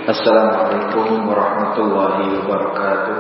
Assalamualaikum warahmatullahi wabarakatuh.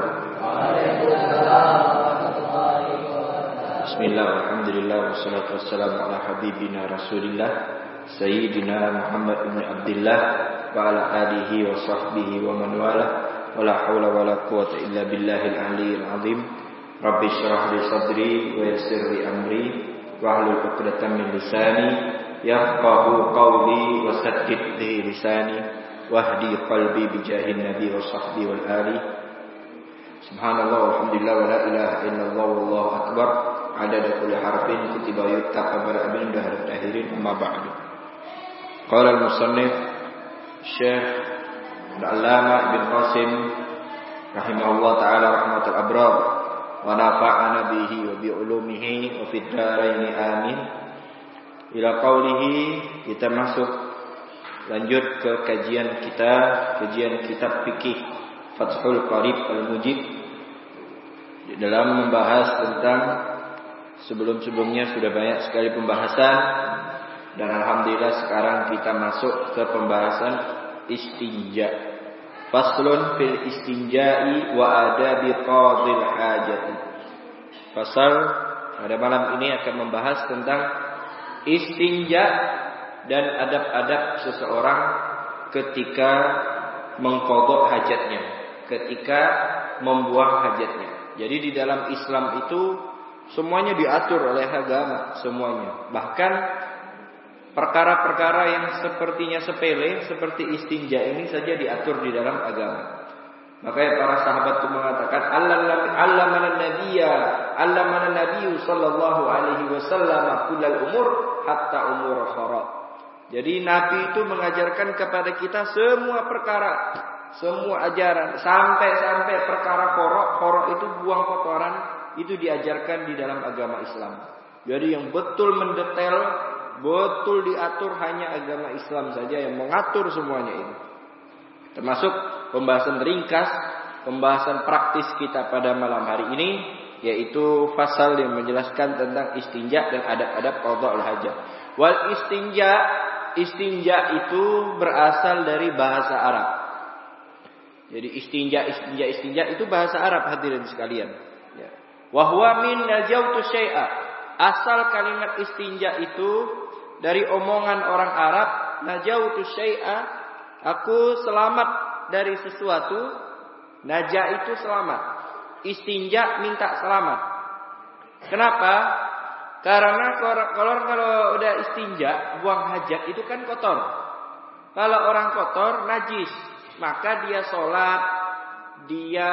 Bismillah, alhamdulillah, wassalatu wassalamu ala habibina rasulillah Sayyidina Muhammad ibn Abdillah wa ala alihi wa sahbihi wa man wala wa la hawla wa la quwata illa billahil aliyyil azim. Rabbi syrah li sadri wa yassir li amri wa hlul 'uqdatam min lisani yafqahu qawli wa saddid li lisani wahdi qalbi bijahin nabi wa sahbi wal ali. Subhanallah walhamdulillah wa la ilaha illallah wallahu akbar adada kulli harfin kutiba yuttaqabbal amin dahar tahirin amma ba'du. Qala al-musannif Syekh Al-Allama Ibn Qasim rahimahullah ta'ala rahmatul abrar wa nafa'ana bihi wa bi ulumihi wa fid dharain amin. Ila qawlihi, kita masuk lanjut ke kajian kitab fikih Fathul Qarib Al-Mujib dalam membahas tentang sebelum-sebelumnya sudah banyak sekali pembahasan dan alhamdulillah sekarang kita masuk ke pembahasan istinja. Faslun fil istinja'i wa adabi qadhil hajati. Fasal pada malam ini akan membahas tentang istinja dan adab-adab seseorang ketika mengqadha hajatnya, ketika membuang hajatnya. Jadi di dalam Islam itu semuanya diatur oleh agama, semuanya. Bahkan perkara-perkara yang sepertinya sepele seperti istinja ini saja diatur di dalam agama. Makanya para sahabat itu mengatakan allamana nabiyyu sallallahu alaihi wasallam kullal umur hatta umur khara. Jadi Nabi itu mengajarkan kepada kita semua perkara, semua ajaran, sampai perkara korok itu buang kotoran, itu diajarkan di dalam agama Islam. Jadi yang betul mendetail, betul diatur hanya agama Islam saja yang mengatur semuanya ini. Termasuk pembahasan ringkas, pembahasan praktis kita pada malam hari ini, yaitu fasal yang menjelaskan tentang istinja dan adab-adab qadha'ul hajat. Wal istinja itu berasal dari bahasa Arab. Jadi istinja itu bahasa Arab, hadirin sekalian. Ya. Wa huwa min najautu syai'a. Asal kalimat istinja itu dari omongan orang Arab, najautu syai'a, aku selamat dari sesuatu. Naja itu selamat. Istinja minta selamat. Kenapa? Karena kalau udah istinja, buang hajat itu kan kotor. Kalau orang kotor, najis. Maka dia sholat, dia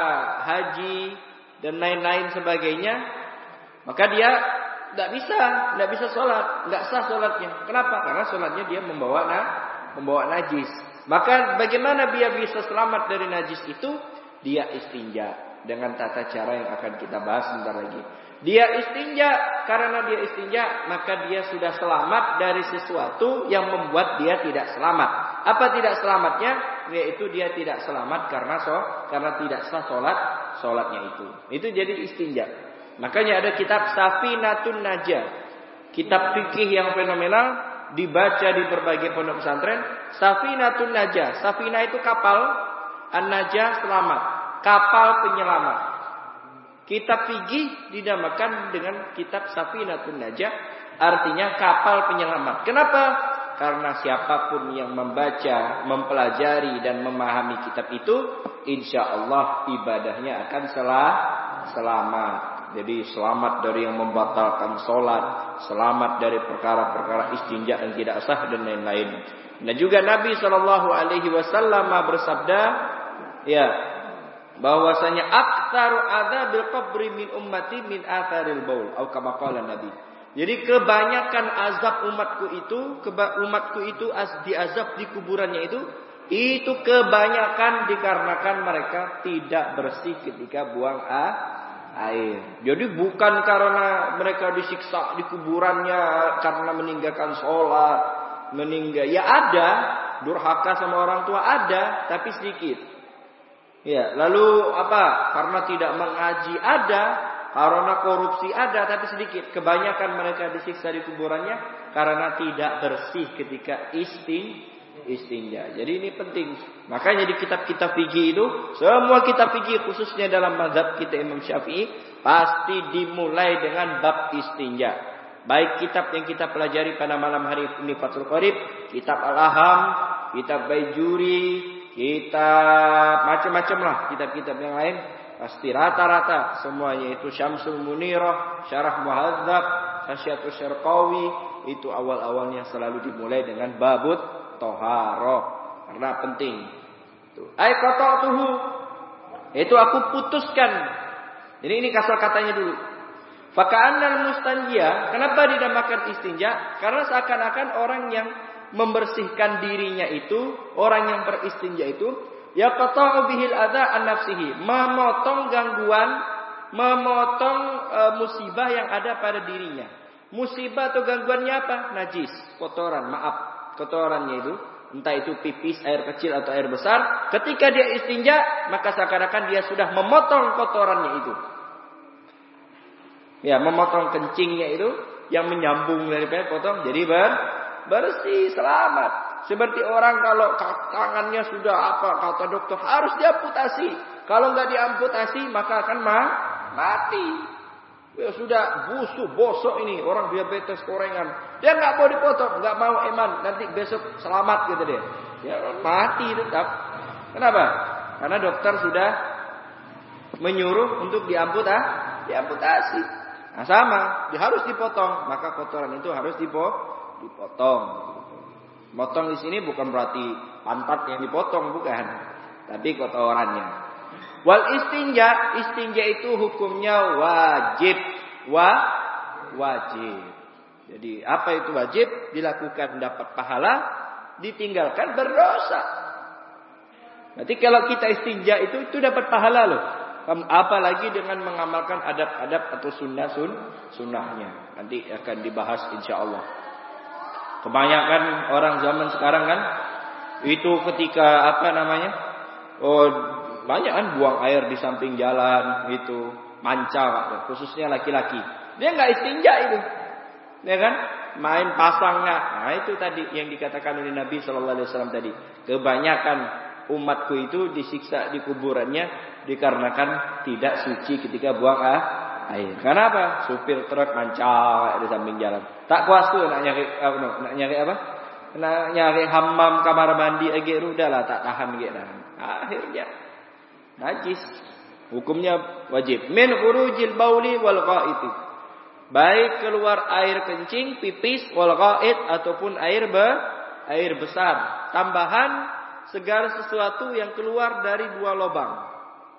haji, dan lain-lain sebagainya. Maka dia tidak bisa sholat. Tidak sah sholatnya. Kenapa? Karena sholatnya dia membawa najis. Maka bagaimana dia bisa selamat dari najis itu? Dia istinja. Dengan tata cara yang akan kita bahas sebentar lagi. Dia istinja, karena dia istinja maka dia sudah selamat dari sesuatu yang membuat dia tidak selamat. Apa tidak selamatnya? Yaitu dia tidak selamat karena tidak sah sholatnya itu. Itu jadi istinja. Makanya ada kitab Safinatun Najah, kitab fikih yang fenomenal, dibaca di berbagai pondok pesantren. Safinatun Najah, Safina itu kapal, An-Najah selamat, kapal penyelamat. Kitab fikih dinamakan dengan kitab Safinatun Najah, artinya kapal penyelamat. Kenapa? Karena siapapun yang membaca, mempelajari dan memahami kitab itu, insya Allah ibadahnya akan selamat. Jadi selamat dari yang membatalkan sholat, selamat dari perkara-perkara istinja yang tidak sah dan lain-lain. Dan juga Nabi SAW bersabda, ya, bahwasanya aktsaru adzabil qabri min ummati min atharil baul atau kama qala Nabi. Jadi kebanyakan azab umatku itu diazab di kuburannya itu kebanyakan dikarenakan mereka tidak bersih ketika buang air. Jadi bukan karena mereka disiksa di kuburannya karena meninggalkan sholat, ya ada durhaka sama orang tua ada, tapi sedikit. Ya, lalu apa? Karena tidak mengaji ada, karena korupsi ada, tapi sedikit. Kebanyakan mereka disiksa di kuburannya karena tidak bersih ketika istinja. Jadi ini penting. Makanya di kitab-kitab fikih itu, semua kitab fikih khususnya dalam mazhab kita Imam Syafi'i pasti dimulai dengan bab istinja. Baik kitab yang kita pelajari pada malam hari ini Fathul Qorib, kitab Al-Aham, kitab Baijuri, kitab macam-macam lah, kitab-kitab yang lain pasti rata-rata semuanya itu Syamsul Munirah, Syarah Muhadzab, Hasyiatus Syarqawi, itu awal-awalnya selalu dimulai dengan babut Toharoh, karena penting. Ai qata'tuhu, itu aku putuskan. Jadi ini kasar katanya dulu. Faka'annal mustanjia, kenapa dinamakan istinja? Karena seakan-akan orang yang membersihkan dirinya itu, orang yang beristinja itu, yaqta'u bihil adza an nafsihi, memotong gangguan, memotong musibah yang ada pada dirinya. Musibah atau gangguannya apa? Najis, kotoran, kotorannya itu, entah itu pipis, air kecil atau air besar. Ketika dia istinja, maka seakan-akan dia sudah memotong kotorannya itu. Ya, memotong kencingnya itu yang menyambung daripada potong, jadi bersih, selamat. Seperti orang kalau tangannya sudah kata dokter harus diamputasi. Kalau nggak diamputasi maka akan mati. Ya sudah bosok ini orang diabetes korengan. Dia nggak mau dipotong, nggak mau eman. Nanti besok selamat gitu dia. Ya mati tetap. Kenapa? Karena dokter sudah menyuruh untuk diamputasi. Nah sama, dia harus dipotong. Maka kotoran itu harus dipotong. Motong di sini bukan berarti pantat yang dipotong, bukan. Tapi kotorannya. Wal istinja itu hukumnya wajib. Wajib. Jadi apa itu wajib? Dilakukan dapat pahala, ditinggalkan berdosa. Berarti kalau kita istinja itu dapat pahala loh. Apalagi dengan mengamalkan adab-adab atau sunnahnya. Nanti akan dibahas insya-Allah. Kebanyakan orang zaman sekarang kan itu ketika banyak kan buang air di samping jalan itu, manca khususnya laki-laki. Dia enggak istinja itu. Ya kan? Main pasangnya. Nah, itu tadi yang dikatakan oleh Nabi sallallahu alaihi wasallam tadi. Kebanyakan umatku itu disiksa di kuburannya dikarenakan tidak suci ketika buang air. Kenapa? Supir truk manca di samping jalan. Tak kuas tuh nak nyari apa? Nak nyari hammam kamar mandi udahlah tak tahan gitu. Akhirnya najis. Hukumnya wajib. Min khurujil bauli wal qaiti. Baik keluar air kencing, pipis, wal qait ataupun air besar. Tambahan segala sesuatu yang keluar dari dua lubang.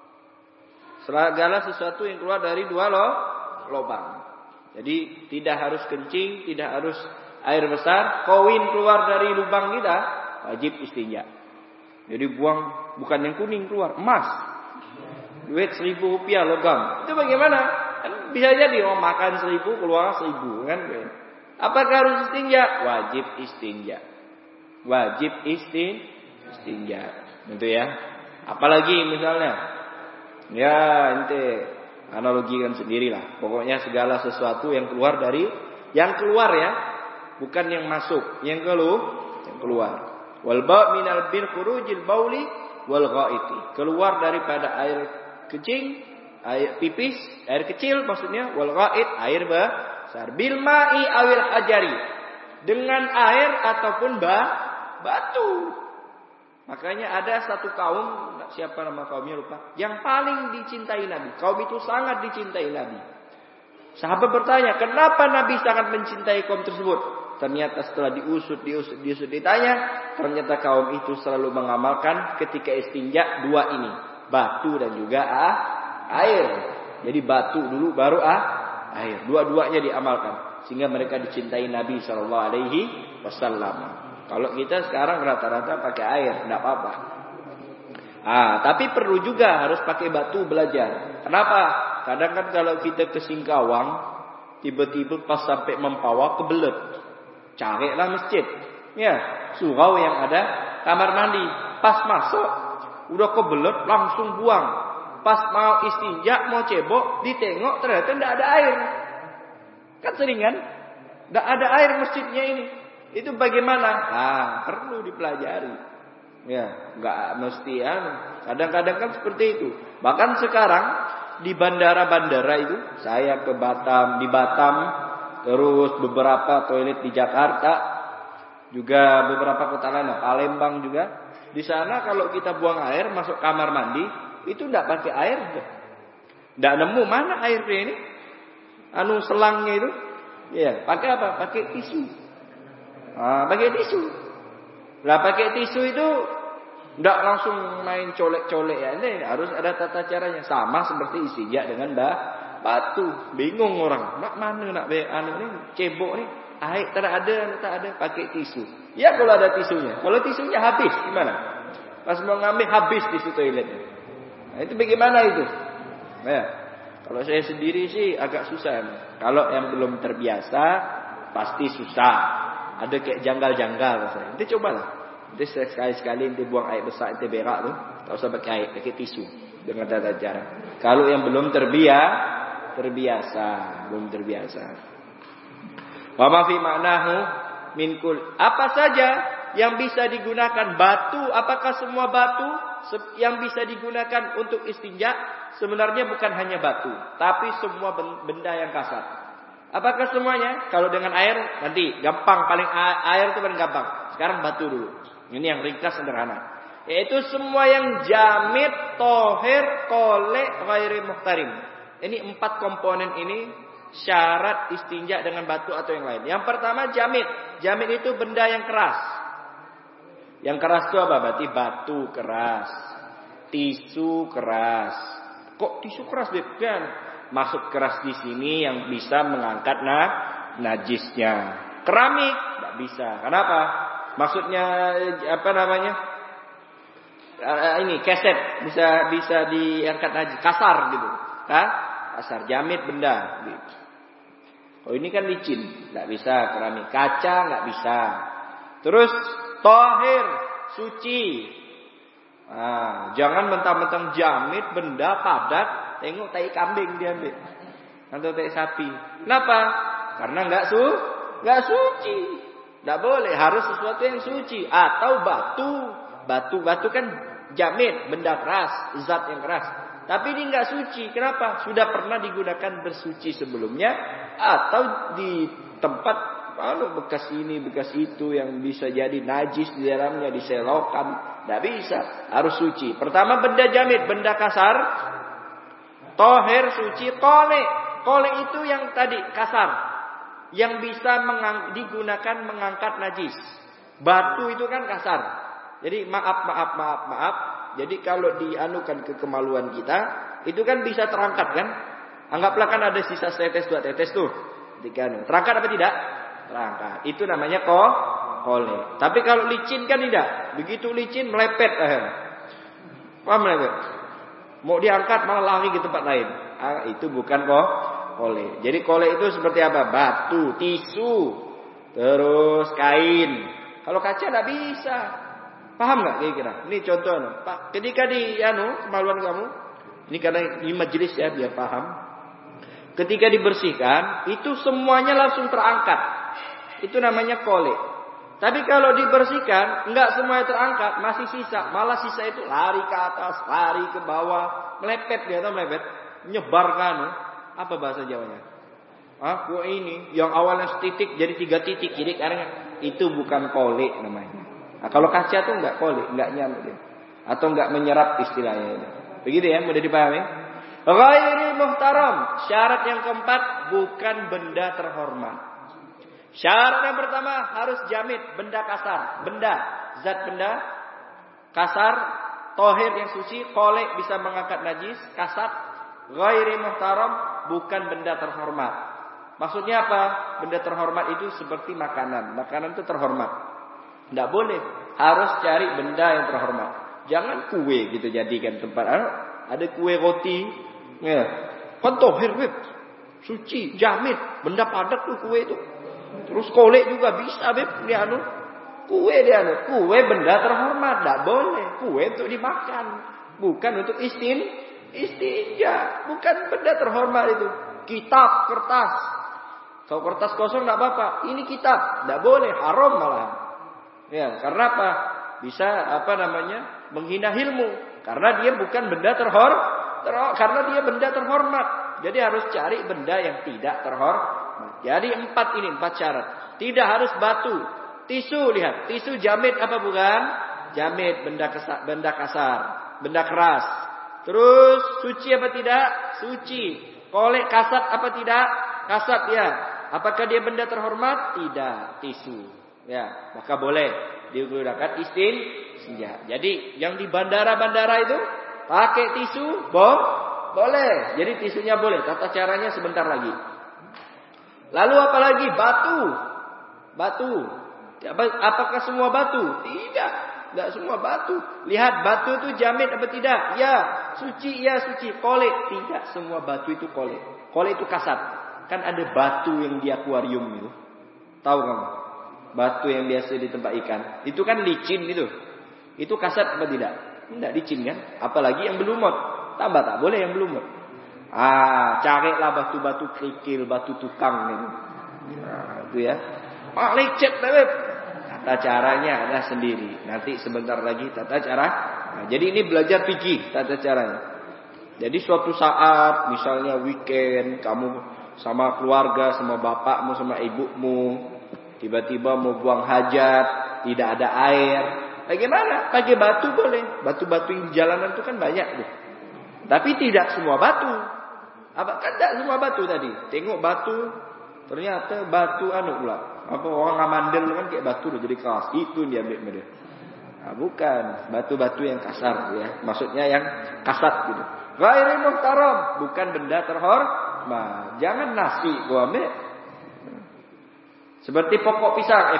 Segala sesuatu yang keluar dari dua lubang. Jadi tidak harus kencing, tidak harus air besar. Koin keluar dari lubang kita, wajib istinja. Jadi buang bukan yang kuning keluar, emas. Duit 1.000 rupiah logam. Itu bagaimana? Kan bisa jadi makan 1.000 keluar 1.000 kan? Apakah harus istinja? Wajib istinja. Wajib istinja. Itu ya. Apalagi misalnya, ya ente analogikan sendirilah. Pokoknya segala sesuatu yang keluar ya, bukan yang masuk, yang keluar. Wal ba' minal bil khurujil bauli wal ghaiti. Keluar daripada air kencing, air pipis, air kecil maksudnya, wal ghait air besar. Bil ma'i awil hajari. Dengan air ataupun batu. Makanya ada satu kaum, siapa nama kaumnya lupa, yang paling dicintai Nabi. Kaum itu sangat dicintai Nabi. Sahabat bertanya, kenapa Nabi sangat mencintai kaum tersebut? Ternyata setelah diusut ditanya, ternyata kaum itu selalu mengamalkan ketika istinja dua ini, batu dan juga air. Jadi batu dulu baru air. Dua-duanya diamalkan sehingga mereka dicintai Nabi sallallahu alaihi wasallam. Kalau kita sekarang rata-rata pakai air, tidak apa-apa. Tapi perlu juga harus pakai batu belajar. Kenapa? Kadang kan kalau kita ke Singkawang, tiba-tiba pas sampai Mempawah kebelet. Carilah masjid. Ya, surau yang ada kamar mandi. Pas masuk, udah kebelet langsung buang. Pas mau istinja, mau cebok, ditengok ternyata tidak ada air. Kan sering kan? Tidak ada air masjidnya ini. Itu bagaimana? Perlu dipelajari. Ya, nggak mesti kadang-kadang kan seperti itu. Bahkan sekarang di bandara-bandara itu, saya ke Batam, di Batam, terus beberapa toilet di Jakarta, juga beberapa kota lain, Palembang juga. Di sana kalau kita buang air masuk kamar mandi, itu nggak pakai air, nggak nemu mana airnya ini, selangnya itu, ya pakai apa? Pakai tisu. Pakai tisu. Lah pakai tisu itu nggak langsung main colek-colek ya, ini harus ada tata caranya. Sama seperti istinja dengan batu. Bingung orang, mana nak ini cebok nih, air tak ada, pakai tisu. Ya kalau ada tisunya. Kalau tisunya habis gimana? Pas mau ngambil habis tisu toiletnya. Nah, itu bagaimana itu? Ya, kalau saya sendiri sih agak susah. Kalau yang belum terbiasa pasti susah. Ada kayak janggal-janggal rasanya. Nanti cobalah. Nanti sekali-sekali nanti buang air besar, nanti berak tuh, tak usah pakai air, pakai tisu dengan tata cara. Kalau yang belum terbiasa. Wa ma fi ma'nahu min kul. Apa saja yang bisa digunakan batu, apakah semua batu yang bisa digunakan untuk istinja? Sebenarnya bukan hanya batu, tapi semua benda yang kasar. Apakah semuanya? Kalau dengan air nanti gampang, paling air itu paling gampang. Sekarang batu dulu. Ini yang ringkas sederhana. Yaitu semua yang jamid, tohir, kolek, ghairi muhtarim. Ini 4 komponen ini syarat istinja dengan batu atau yang lain. Yang pertama jamid. Jamid itu benda yang keras. Yang keras itu apa? Berarti batu keras, tisu keras. Kok tisu keras, Beb? Kan masuk keras di sini yang bisa mengangkat najisnya. Keramik tidak bisa. Kenapa? Maksudnya apa namanya? Ini keset bisa diangkat najis. Kasar gitu. Kasar. Jamid benda. Gitu. Oh ini kan licin, tidak bisa. Keramik, kaca nggak bisa. Terus tahir, suci. Jangan mentang-mentang jamid benda padat. Tengok tai kambing diambil atau tai sapi. Kenapa? Karena nggak suci. Nggak boleh, harus sesuatu yang suci. Atau batu kan jamid, benda keras, zat yang keras. Tapi ini nggak suci. Kenapa? Sudah pernah digunakan bersuci sebelumnya, atau di tempat bekas ini, bekas itu yang bisa jadi najis di dalamnya, diselokan. Nggak bisa, harus suci. Pertama benda jamid, benda kasar. Tohir, suci, kolek. Kolek itu yang tadi kasar, yang bisa digunakan mengangkat najis. Batu itu kan kasar. Jadi maaf. Jadi kalau dianukan ke kemaluan kita, itu kan bisa terangkat kan? Anggaplah kan ada sisa setetes 2 tetes tuh. Terangkat apa tidak? Terangkat. Itu namanya kolek. Tapi kalau licin kan tidak. Begitu licin melepet. Paham melepet? Mau diangkat malah lari ke tempat lain. Itu bukan kolek. Jadi kolek itu seperti apa? Batu, tisu, terus kain. Kalau kaca tidak bisa. Paham nggak kira-kira? Ini contohnya. Pak, ketika di kemaluan kamu, ini karena di majelis ya biar paham. Ketika dibersihkan, itu semuanya langsung terangkat. Itu namanya kolek. Tapi kalau dibersihkan, enggak semuanya terangkat, masih sisa. Malah sisa itu lari ke atas, lari ke bawah, melepet dia atau melepet, menyebarkan. Apa bahasa Jawanya? Kok ini yang awalnya setitik jadi 3 titik, jadi karena itu bukan kolek namanya. Nah, kalau kaca tuh enggak kolek, enggak nyamuk dia. Atau enggak menyerap istilahnya. Begitu ya, mudah dipahami? Ghairi muhtaram. Syarat yang keempat, bukan benda terhormat. Syarat yang pertama harus jamid, benda kasar, zat benda kasar, tohir yang suci, kolek bisa mengangkat najis, kasar, ghairi muhtaram, bukan benda terhormat. Maksudnya apa? Benda terhormat itu seperti makanan. Makanan itu terhormat. Tidak boleh, harus cari benda yang terhormat. Jangan kue gitu jadikan tempat. Ada kue roti, ya, kan tohir, suci, jamid, benda padat tuh kue itu. Terus kolek juga bisa, Kue kue benda terhormat, tidak boleh. Kue untuk dimakan, bukan untuk istinja, bukan benda terhormat itu. Kitab, kertas, Kalau kertas kosong tidak apa-apa. Ini kitab, tidak boleh, haram malah. Ya, karena apa? Bisa menghina ilmu. Karena dia bukan benda karena dia benda terhormat. Jadi harus cari benda yang tidak terhormat. Jadi 4 syarat. Tidak harus batu. Tisu, lihat. Tisu jamit apa bukan? Jamit, benda kasar. Benda keras. Terus suci apa tidak? Suci. Kolek kasat apa tidak? Kasat ya. Apakah dia benda terhormat? Tidak. Tisu. Ya, maka boleh digunakan istinja. Jadi yang di bandara-bandara itu pakai tisu, boleh. Jadi tisunya boleh. Tata caranya sebentar lagi. Lalu apa lagi? Batu. Apakah semua batu? Tidak. Tidak semua batu. Lihat batu itu jamit apa tidak? Ya. Suci, ya suci. Kolek. Tidak semua batu itu kolek. Kolek itu kasat. Kan ada batu yang di akuarium itu. Tahu kamu? Batu yang biasa di tempat ikan. Itu kan licin itu. Itu kasat apa tidak? Tidak licin kan? Apalagi yang berlumut. Tambah tak boleh yang berlumut. Carilah batu-batu kerikil, batu tukang itu. Itu ya. Lecet banget. Tata caranya ada sendiri. Nanti sebentar lagi tata cara. Jadi ini belajar fikih tata caranya. Jadi suatu saat misalnya weekend kamu sama keluarga, sama bapakmu, sama ibumu, tiba-tiba mau buang hajat, tidak ada air. Bagaimana? Pakai batu boleh. Batu-batu yang di jalanan itu kan banyak tuh. Tapi tidak semua batu. Kan tidak semua batu tadi. Tengok batu, ternyata batu pula. Orang ngamandel kan kayak batu udah jadi keras. Itu dia ambil dia. Bukan batu-batu yang kasar ya. Maksudnya yang kasat gitu. Ghairi muhtaram, bukan benda terhormat. Jangan nasi gua ambil. Seperti pokok pisang,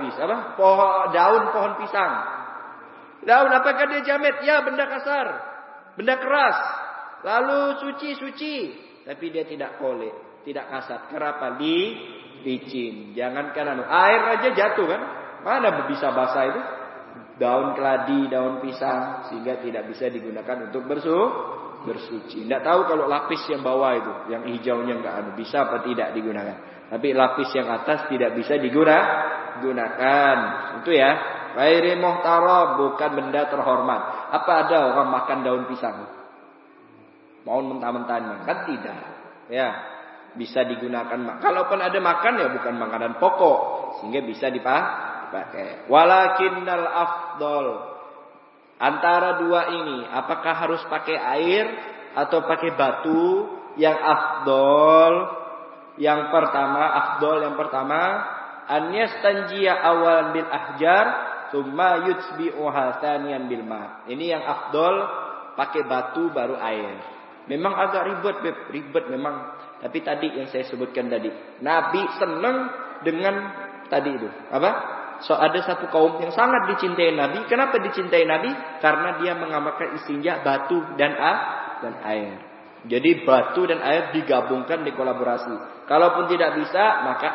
daun pohon pisang. Daun apakah dia jamit? Ya, benda kasar, benda keras. Lalu suci, tapi dia tidak kolek, tidak kasar. Kenapa? Licin. Jangankan air aja jatuh kan? Mana bisa basah itu? Daun keladi, daun pisang, sehingga tidak bisa digunakan untuk bersuci. Tidak tahu kalau lapis yang bawah itu, yang hijaunya enggak bisa apa tidak digunakan. Tapi lapis yang atas tidak bisa digunakan. Itu ya. Ghairi muhtaram, bukan benda terhormat. Apa ada orang makan daun pisang? Mau mentah-mentahnya? Kan tidak. Ya, bisa digunakan. Kalaupun ada makan ya bukan makanan pokok, sehingga bisa dipakai. Walakinnal afdol. Antara dua ini, apakah harus pakai air atau pakai batu? Yang afdol, yang pertama, an yastanjiya awalan bil ahjar, thumma yutsbi'uha thaniyan bil ma. Ini yang afdol, pakai batu baru air. Memang agak ribet memang. Tapi tadi yang saya sebutkan tadi, Nabi senang dengan tadi itu. Apa? So ada satu kaum yang sangat dicintai Nabi. Kenapa dicintai Nabi? Karena dia mengamalkan istinja batu dan air. Jadi batu dan air digabungkan, dikolaborasi. Kalaupun tidak bisa, maka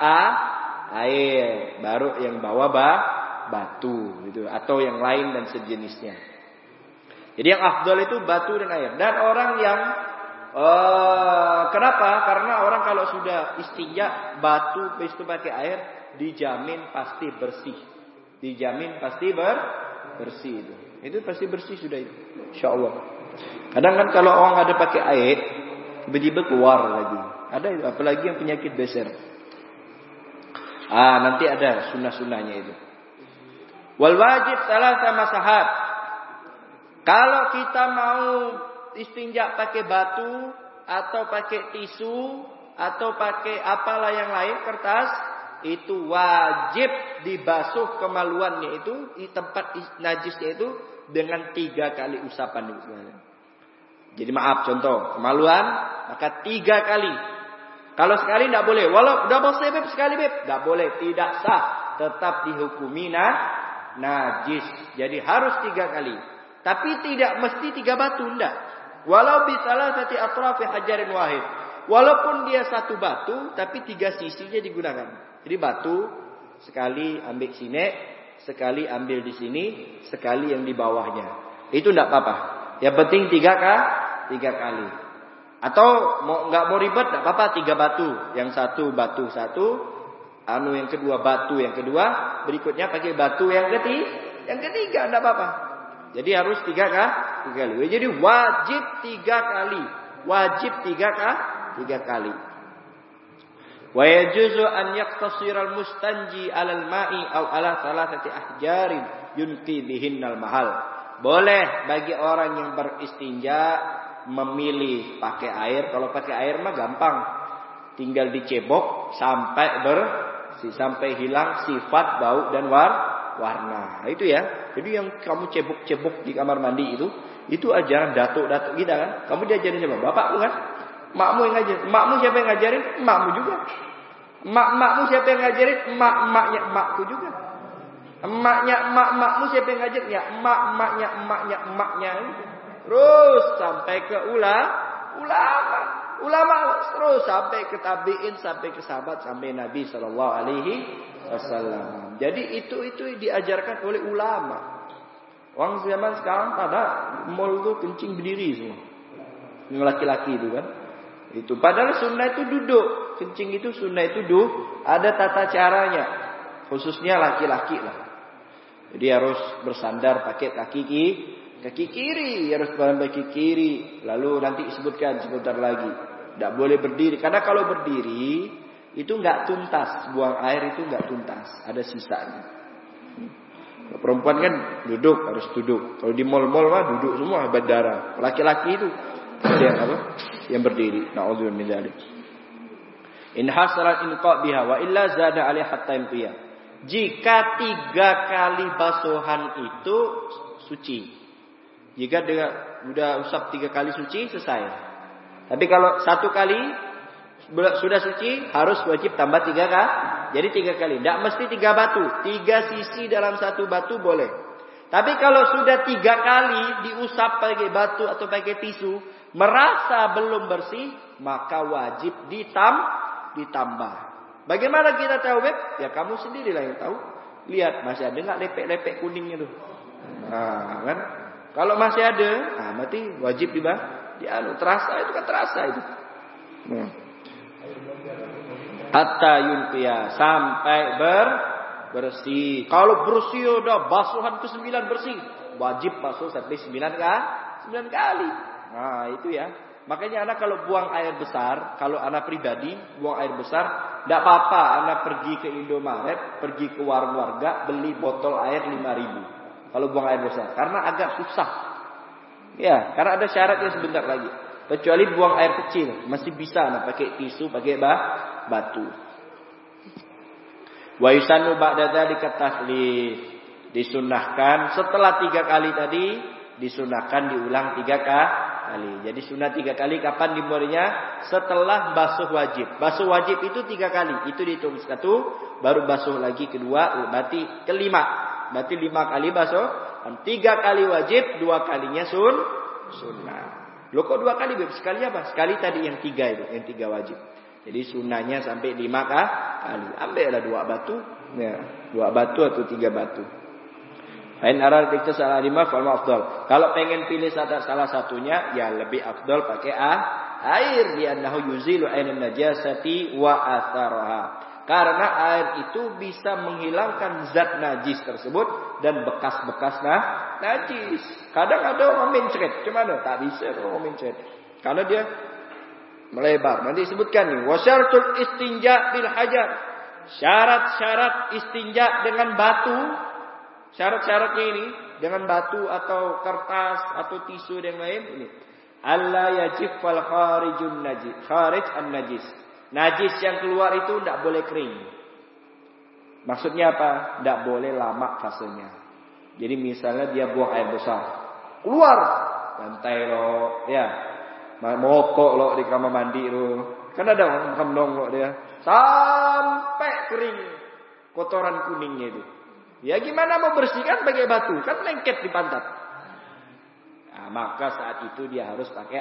air. Baru yang bawa batu gitu, atau yang lain dan sejenisnya. Jadi yang afdal itu batu dan air. Dan orang yang kenapa? Karena orang kalau sudah istinja batu itu pakai air, dijamin pasti bersih. Dijamin pasti bersih itu. Itu pasti bersih sudah itu. Insyaallah. Kadang kan kalau orang ada pakai air, tiba-tiba keluar lagi. Ada apalagi yang penyakit beser. Nanti ada sunnah-sunnahnya itu. Wal wajib salasa masahat. Kalau kita mau istinja pakai batu atau pakai tisu atau pakai apalah yang lain, kertas, itu wajib dibasuh kemaluannya itu di tempat najisnya itu dengan 3 kali usapan itu. Jadi maaf contoh kemaluan maka 3 kali. Kalau sekali tidak boleh. Walau udah bersih beb sekali beb, tidak boleh, tidak sah, tetap dihukumi najis. Jadi harus 3 kali. Tapi tidak mesti 3 batu, enggak. Walau bisalah sati atrafi hajarin wahid. Walaupun dia 1 batu, tapi 3 sisinya digunakan. Jadi batu sekali ambil sini, sekali ambil di sini, sekali yang di bawahnya. Itu enggak apa-apa. Yang penting 3 kali. Atau nggak mau ribet, nggak apa-apa 3 batu. Yang satu batu satu, yang kedua batu yang kedua, berikutnya pakai batu yang ketiga, nggak apa-apa. Jadi harus 3 kali. Jadi wajib 3 kali. Wajib 3 kali. Wa yajuzu an yaqtasira al-mustanji 'ala al-ma'i aw 'ala thalathati ahjarin yunqi bihinnal mahal. Boleh bagi orang yang beristinja memilih pakai air. Kalau pakai air mah gampang. Tinggal dicebok sampai bersih, sampai hilang sifat, bau dan warna. Itu ya. Jadi yang kamu cebok-cebok di kamar mandi itu ajaran datuk-datuk kita kan. Kamu diajarin sama bapakmu kan? Makmu yang ngajarin. Makmu siapa yang ngajarin? Makmu juga. Makmu siapa yang ngajarin? Maknya makku juga. Emaknya makmu siapa yang ngajarin? Ya maknya emaknya. Terus sampai ke ulama terus sampai ke tabi'in, sampai ke sahabat, sampai Nabi sallallahu alaihi wasallam. Jadi itu diajarkan oleh ulama. Orang zaman sekarang pada mall tuh kencing berdiri semua. Yang laki-laki itu kan. Itu padahal sunnah itu duduk. Kencing itu sunnah itu duduk. Ada tata caranya. Khususnya laki-laki lah. Jadi harus bersandar pakai kaki kiri, harus kaki kiri. Lalu nanti disebutkan sebentar lagi. Tidak boleh berdiri. Karena kalau berdiri itu nggak tuntas. Buang air itu nggak tuntas. Ada sisanya. Perempuan kan duduk, harus duduk. Kalau di mal-mal mah duduk semua bandara. Laki-laki itu yang berdiri. Na'udzubillah min dzalik. In hasara inqa biha wa illa zada alaiha hatta yanqiya. Jika 3 kali basuhan itu suci. Jika sudah usap 3 kali suci, selesai. Tapi kalau 1 kali sudah suci, harus wajib tambah 3 kali. Jadi 3 kali. Tidak mesti 3 batu. 3 sisi dalam 1 batu boleh. Tapi kalau sudah 3 kali diusap pakai batu atau pakai tisu, merasa belum bersih, maka wajib ditambah. Bagaimana kita tahu, Beb? Ya kamu sendirilah yang tahu. Lihat, masih ada nggak lepek-lepek kuningnya tuh? Nah, kan? Kalau masih ada, berarti wajib terasa itu kan terasa itu. Hatta yunqiya, sampai bersih. Kalau bersih udah basuhan ke-9 bersih, wajib basuh sampai 9 kali. Nah, itu ya. Makanya anak kalau buang air besar, kalau anak pribadi buang air besar, tidak apa-apa anak pergi ke Indomaret, pergi ke warung warga, beli botol air 5.000. Kalau buang air besar, karena agak susah. Ya, karena ada syaratnya sebentar lagi. Kecuali buang air kecil, masih bisa anak pakai tisu, pakai batu. Wa yusannu ba'da dzalika taslif. Disunahkan setelah 3 kali tadi, disunahkan diulang 3 kali. Jadi sunat 3 kali kapan dimulainya? Setelah basuh wajib. Basuh wajib itu 3 kali. Itu dihitung 1, baru basuh lagi kedua, berarti kelima. Berarti 5 kali basuh. 3 kali wajib, 2 kalinya sunnah. Loh kok 2 kali? Sekali apa? Sekali tadi yang 3 itu, yang 3 wajib. Jadi sunnahnya sampai 5 kali. Ambillah 2 batu. Ya, 2 batu atau 3 batu. Ain aral dikta salah 5 fal afdal. Kalau pengen pilih salah satunya, ya lebih afdal pakai air. Li'annahu yuzilu ainan najasati wa atharaha. Karena air itu bisa menghilangkan zat najis tersebut dan bekas-bekas najis. Kadang ada orang mencret, gimana? Tak bisa orang mencret. Karena dia melebar. Nanti disebutkan nih, wasyaratul istinja bil hajar. Syarat-syarat istinja dengan batu. Syarat-syaratnya ini dengan batu atau kertas atau tisu dan lain ini. Allah yajiffal kharijun najis, kharij an-najis. Najis yang keluar itu tidak boleh kering. Maksudnya apa? Tidak boleh lama fasenya. Jadi misalnya dia buang air besar, keluar lantai lo, ya, mokok lo di kamar mandi lo. Kan ada orang kandong lo dia sampai kering kotoran kuningnya itu. Ya gimana mau bersihkan pakai batu? Kan lengket di pantat. Nah, maka saat itu dia harus pakai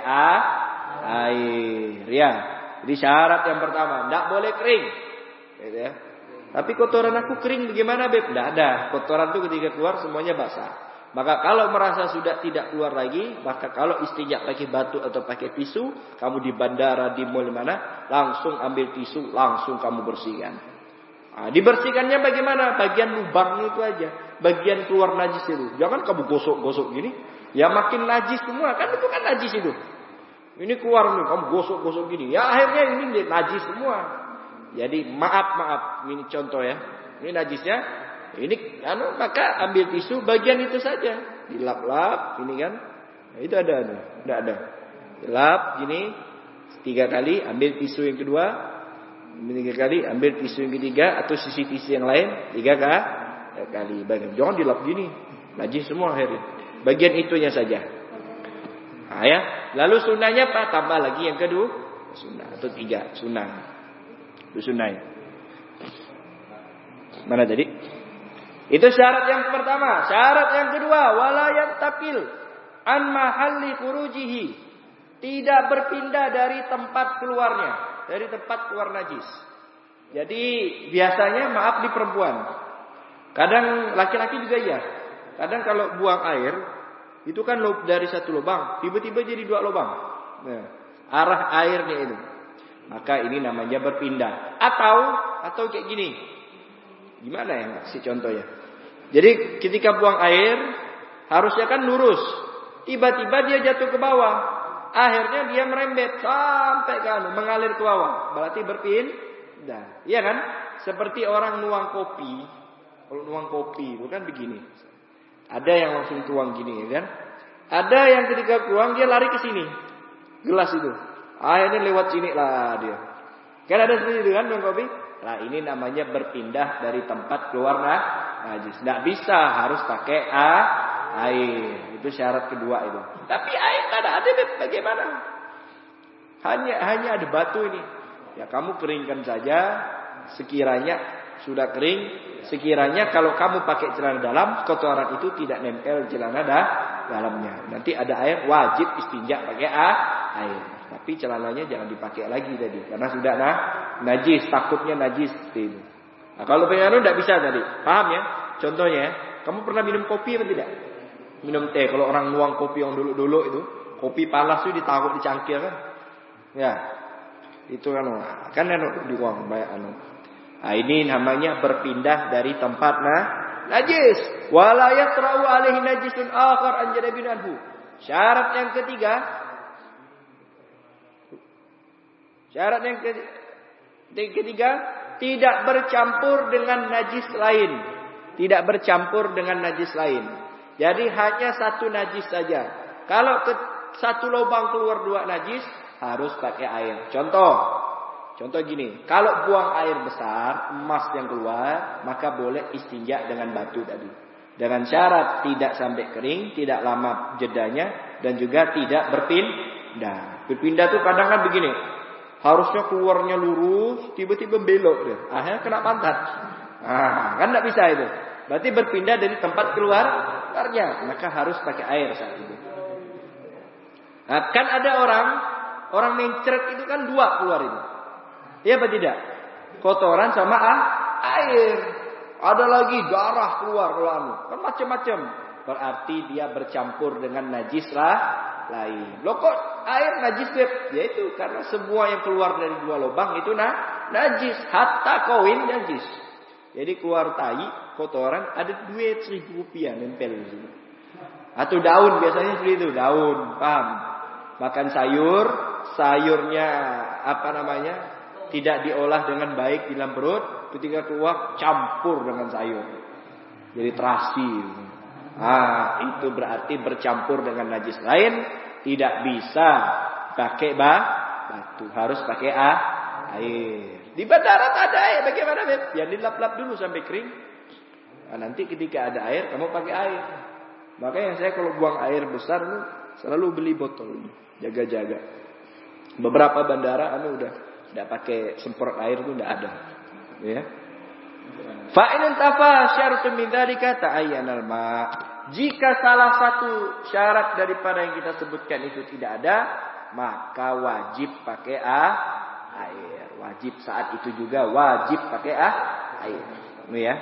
air. Ya. Jadi syarat yang pertama, tidak boleh kering. Gitu ya. Tapi kotoran aku kering bagaimana, Beb? Tidak ada. Kotoran itu ketika keluar semuanya basah. Maka kalau merasa sudah tidak keluar lagi, maka kalau istinja pakai batu atau pakai tisu, kamu di bandara, di mall mana, langsung ambil tisu, langsung kamu bersihkan. Nah, dibersihkannya bagaimana? Bagian lubangnya itu aja, bagian keluar najis itu. Jangan kamu gosok-gosok gini, ya makin najis semua, kan itu kan najis itu. Ini keluar nih, kamu gosok-gosok gini, ya akhirnya ini najis semua. Jadi maaf, ini contoh ya, ini najisnya. Ini maka ambil tisu bagian itu saja, dilap-lap ini kan. Nah, itu ada enggak ada. Lap gini 3 kali, ambil tisu yang kedua, 3 kali, ambil tisu yang ketiga atau sisi tisu yang lain 3 kali. Jangan dilap gini, najis semua akhirnya. Bagian itunya saja. Nah, ya. Lalu sunnahnya apa? Tambah lagi yang kedua, sunnah atau 3 sunnah. Itu sunnahnya. Mana tadi? Itu syarat yang pertama. Syarat yang kedua, wala yantaqil an mahalli khurujihi. Tidak berpindah dari tempat keluarnya, dari tempat keluar najis. Jadi biasanya maaf di perempuan. Kadang laki-laki juga iya. Kadang kalau buang air itu kan dari satu lubang, tiba-tiba jadi 2 lubang. Nah, arah airnya itu. Maka ini namanya berpindah. Atau kayak gini. Gimana ya kasih contohnya? Jadi ketika buang air harusnya kan lurus. Tiba-tiba dia jatuh ke bawah. Akhirnya dia merembet sampai ke mengalir ke bawah. Berarti berpindah. Iya kan? Seperti orang nuang kopi. Kalau nuang kopi itu kan begini. Ada yang langsung tuang gini kan? Ada yang ketika tuang dia lari ke sini. Gelas itu. Akhirnya lewat sini lah dia. Kan ada seperti itu kan nuang kopi? Nah ini namanya berpindah dari tempat keluar najis. Tidak bisa, harus pakai air. Itu syarat kedua itu. Tapi air tidak ada, bagaimana? Hanya ada batu ini. Ya kamu keringkan saja. Sekiranya sudah kering. Sekiranya kalau kamu pakai celana dalam, kotoran itu tidak nempel celana dalamnya. Nanti ada air, wajib istinja pakai air. Tapi celananya jangan dipakai lagi tadi, karena sudah najis, takutnya najis seperti itu. Nah, kalau pengen tidak bisa tadi, paham ya? Contohnya, kamu pernah minum kopi atau tidak? Minum teh, kalau orang nuang kopi yang dulu itu, kopi panas itu ditaruh di cangkir kan? Ya, itu kan diuang banyak Nah, ini namanya berpindah dari tempat najis. Wala yatra'u alaihi najisun akhar an jadabin anhu. Syarat yang ketiga. Syarat yang ketiga, tidak bercampur dengan najis lain. Tidak bercampur dengan najis lain. Jadi hanya satu najis saja. Kalau satu lubang keluar 2 najis, harus pakai air. Contoh gini, kalau buang air besar, emas yang keluar, maka boleh istinja dengan batu tadi. Dengan syarat tidak sampai kering, tidak lama jedanya, dan juga tidak berpindah. Berpindah tuh kadang kan begini. Harusnya keluarnya lurus, tiba-tiba belok deh. Akhirnya kena pantat. Kan tidak bisa itu. Berarti berpindah dari tempat keluarnya. Maka harus pakai air saat itu. Nah, kan ada orang mencret itu kan 2 keluar itu. Iya apa tidak? Kotoran sama air. Ada lagi darah keluar kalau kan macam-macam. Berarti dia bercampur dengan najis lain. Loh kok air najis beb? Yaitu karena semua yang keluar dari 2 lubang itu najis. Hatta koin najis. Jadi keluar tai, kotoran ada duit 1.000 rupiah nempel di sini. Atau daun biasanya seperti itu, daun, paham? Makan sayurnya tidak diolah dengan baik di dalam perut, ketika keluar campur dengan sayur. Jadi terasi. Itu berarti bercampur dengan najis lain, tidak bisa pakai batu, harus pakai air. Di bandara tak ada air, bagaimana beb? Ya dilap-lap dulu sampai kering. Nanti ketika ada air, kamu pakai air. Makanya saya kalau buang air besar itu selalu beli botol, jaga-jaga. Beberapa bandara udah tidak pakai semprot air itu tidak ada. Ya. Fa in tafa syaratun min dzalika ta'ayyanal ma'. Jika salah satu syarat daripada yang kita sebutkan itu tidak ada, maka wajib pakai air. Wajib saat itu juga wajib pakai air. Ya.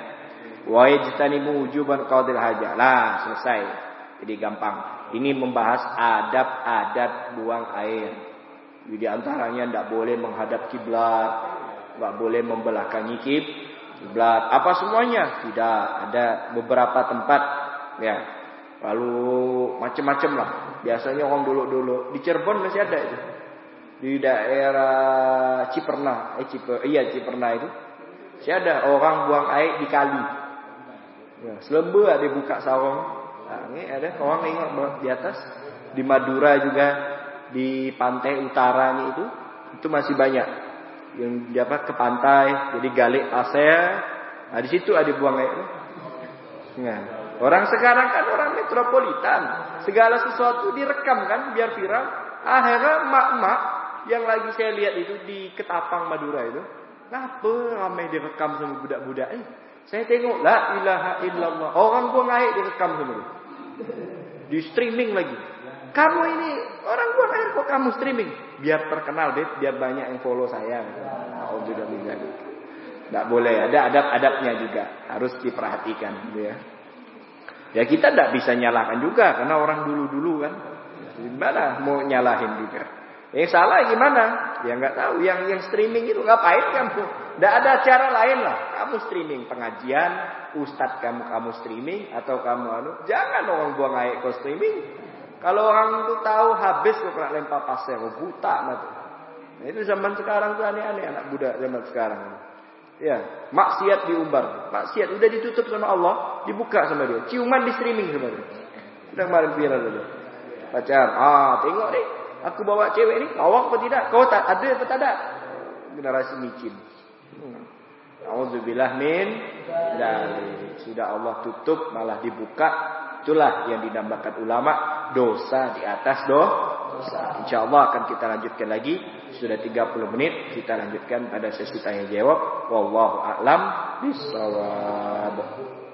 Wa yajtanibu wujuban qadil hajah. Lah, selesai. Jadi gampang. Ini membahas adab-adab buang air. Di antaranya tidak boleh menghadap kiblat, tidak boleh membelakangi kiblat. Apa semuanya? Tidak. Ada beberapa tempat, ya. Lalu macam-macam lah. Biasanya orang dulu di Cirebon masih ada itu. Di daerah Ciperna, Ciperna itu. Masih ada orang buang air di kali. Ya, Selembur ada buka sarung. Nah, ini ada orang tengok di atas. Di Madura juga, di pantai utaranya itu masih banyak. Yang ke pantai, jadi galik pasir. Nah, di situ ada buang air. Nah, orang sekarang kan orang metropolitan, segala sesuatu direkam kan biar viral. Akhirnya mak-mak yang lagi saya lihat itu di Ketapang Madura itu, kenapa ramai direkam sama budak-budak? Saya tengok, la ilaha illallah, orang buang air direkam semua, di streaming lagi. Kamu ini orang buang air kok kamu streaming? Biar terkenal deh, biar banyak yang follow saya. Alhamdulillah. Tidak boleh, ada adab-adabnya juga, harus diperhatikan, gitu ya. Ya kita tidak bisa nyalahkan juga karena orang dulu kan. Gimana mau nyalahin juga? Yang salah gimana? Ya nggak tahu. Yang streaming itu ngapain kamu? Tidak ada cara lain lah. Kamu streaming pengajian, ustadz kamu streaming atau kamu jangan orang buang air kau streaming. Kalau orang itu tahu habis kok kena lempar pasir, buta mati. Nah, itu zaman sekarang tuh aneh-aneh anak budak zaman sekarang. Ya, maksiat diumbar. Maksiat udah ditutup sama Allah, dibuka sama dia. Ciuman di streaming sama dia. Sudah kemarin viral dulu. Pacar, tengok deh. Aku bawa cewek ini, lawak apa tidak? Kau tak ada apa tak ada? Generasi micin. Auzubillah min dzalik. Sudah Allah tutup malah dibuka. Itulah yang dinamakan ulama dosa di atas dosa. Insyaallah akan kita lanjutkan lagi. Sudah 30 menit kita lanjutkan pada sesi tanya jawab. Wallahu a'lam bishawab.